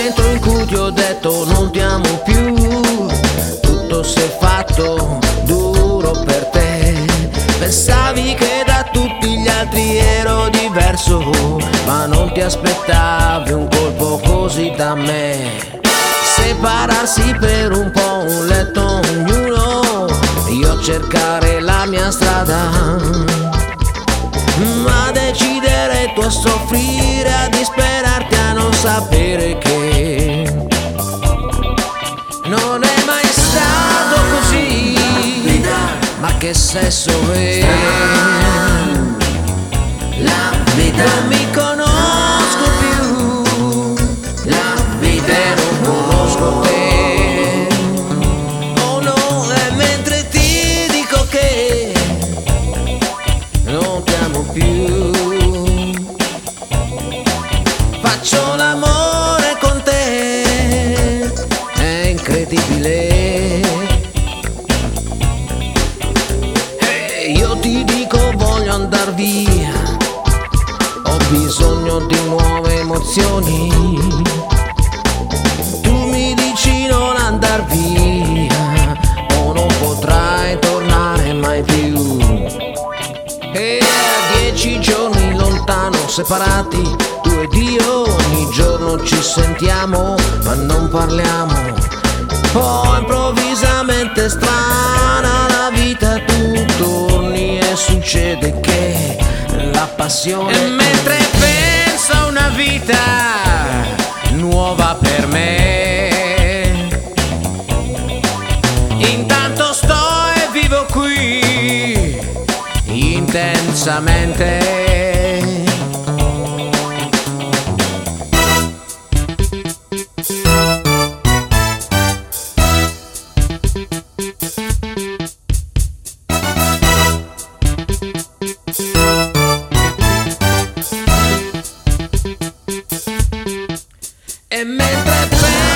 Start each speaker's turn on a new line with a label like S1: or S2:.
S1: momento in cui ti ho detto non ti amo più, tutto si è fatto duro per te. Pensavi che da tutti gli altri ero diverso, ma non ti aspettavi un colpo così da me. Separarsi per un po', un letto ognuno, io cercare la mia strada, ma decidere tu a soffrire, a disperarti, a non sapere che non è mai stato così. Ma che sesso è? La vita. Non mi conosco più, la vita non conosco te. Oh no, e mentre ti dico che non ti amo più, faccio l'amore con te, è incredibile. Io ti dico voglio andar via, ho bisogno di nuove emozioni. Tu mi dici non andar via, o non potrai tornare mai più. E a 10 giorni lontano, separati, tu ed io, ogni giorno ci sentiamo, ma non parliamo. Poi improvvisamente strana la vita, tu torni e succede che la passione. E mentre penso a una vita nuova per me, intanto sto e vivo qui intensamente. E mentre